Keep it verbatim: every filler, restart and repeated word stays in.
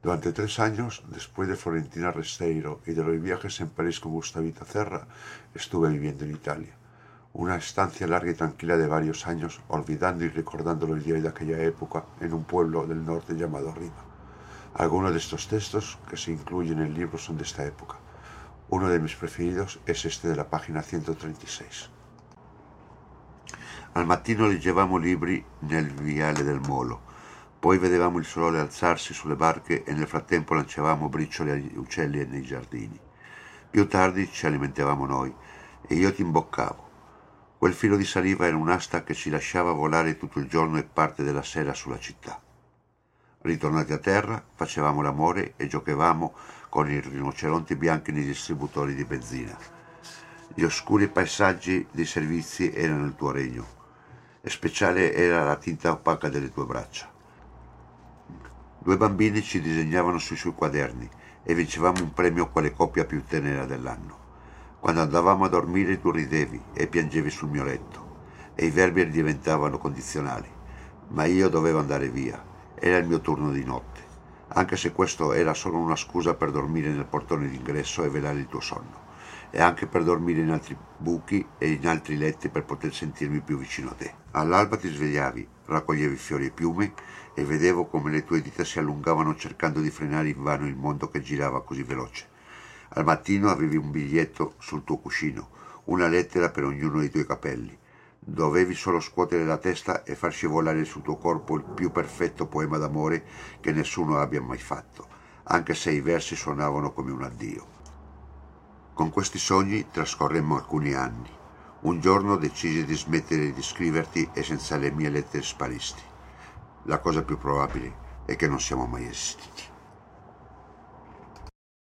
Durante tres años, después de Florentina Resteiro y de los viajes en París con Gustavito Cerra, estuve viviendo en Italia. Una estancia larga y tranquila de varios años, olvidando y recordando los días de aquella época en un pueblo del norte llamado Rima. Algunos de estos textos que se incluyen en el libro son de esta época. Uno de mis preferidos es este de la página ciento trentasei. Al mattino leggevamo libri nel viale del molo, poi vedevamo il sole alzarsi sulle barche e nel frattempo lanciavamo briciole agli uccelli nei giardini. Più tardi ci alimentavamo noi e io ti imboccavo. Quel filo di saliva era un'asta che ci lasciava volare tutto il giorno e parte della sera sulla città. Ritornati a terra, facevamo l'amore e giocavamo con i rinoceronti bianchi nei distributori di benzina. Gli oscuri paesaggi dei servizi erano il tuo regno, e speciale era la tinta opaca delle tue braccia. Due bambini ci disegnavano sui suoi quaderni e vincevamo un premio quale coppia più tenera dell'anno. Quando andavamo a dormire tu ridevi e piangevi sul mio letto e i verbi diventavano condizionali, ma io dovevo andare via, era il mio turno di notte, anche se questo era solo una scusa per dormire nel portone d'ingresso e velare il tuo sonno, e anche per dormire in altri buchi e in altri letti per poter sentirmi più vicino a te. All'alba ti svegliavi, raccoglievi fiori e piume e vedevo come le tue dita si allungavano cercando di frenare invano il mondo che girava così veloce. Al mattino avevi un biglietto sul tuo cuscino, una lettera per ognuno dei tuoi capelli. Dovevi solo scuotere la testa e far scivolare sul tuo corpo il più perfetto poema d'amore che nessuno abbia mai fatto, anche se i versi suonavano come un addio. Con questi sogni trascorremmo alcuni anni. Un giorno decisi di smettere di scriverti e senza le mie lettere sparisti. La cosa più probabile è che non siamo mai esistiti.